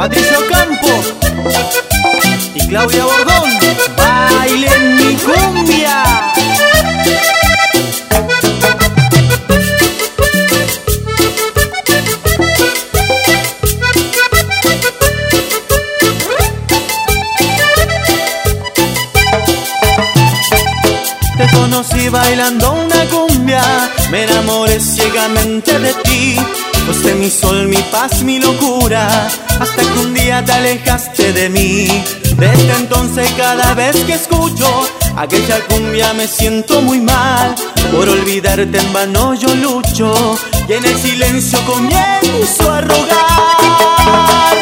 Patricio Campo y Claudia Bordón, bailen mi cumbia. Te conocí bailando una cumbia, me enamoré ciegamente de ti. Fuiste mi sol, mi paz, mi locura, hasta que un día te alejaste de mí. Desde entonces cada vez que escucho aquella cumbia me siento muy mal. Por olvidarte en vano yo lucho y en el silencio comienzo a rogar.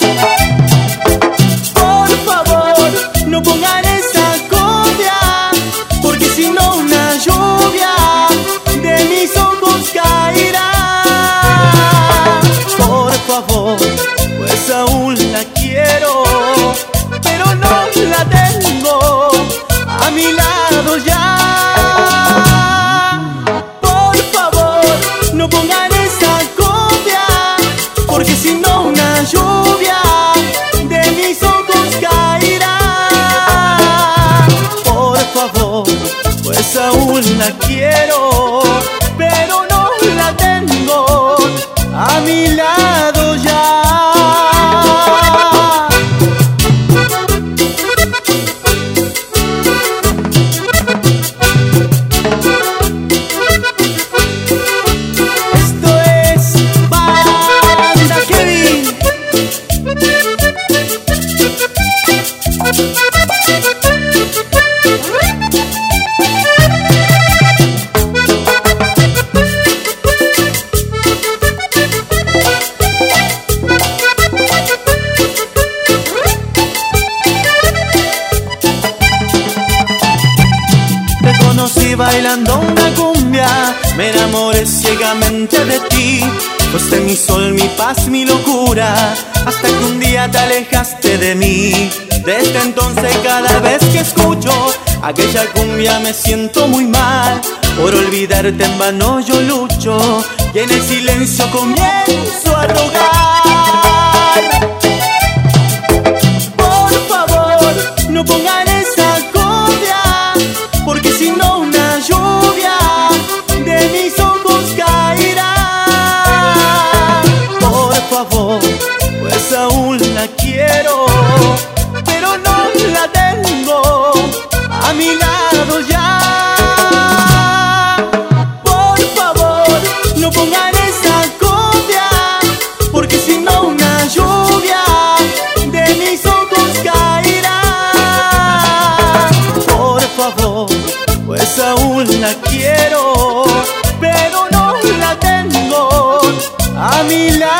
Por favor, no pongan esa cumbia, porque si no una lluvia de mis ojos caerá. Por favor, pues aún la quiero, pero no la tengo a mi lado ya. Por favor, no pongan esa cumbia, porque si no una lluvia de mis ojos caerá. Por favor, pues aún la quiero, pero no la tengo a mi lado ya. Esto es Banda Kevin. Te conocí bailando una cumbia, me enamoré ciegamente de ti. Fuiste mi sol, mi paz, mi locura, hasta que un día te alejaste de mí. Desde entonces cada vez que escucho aquella cumbia me siento muy mal. Por olvidarte en vano yo lucho y en el silencio comienzo a rogar. Por favor, no pongan esa cumbia, porque si no una lluvia de mis ojos caerá. Por favor, pues aún la quiero, pero no la tengo a mi lado ya. Por favor, no pongan esa cumbia, porque si no una lluvia de mis ojos caerá. Por favor, pues aún la quiero, pero no la tengo a mi lado.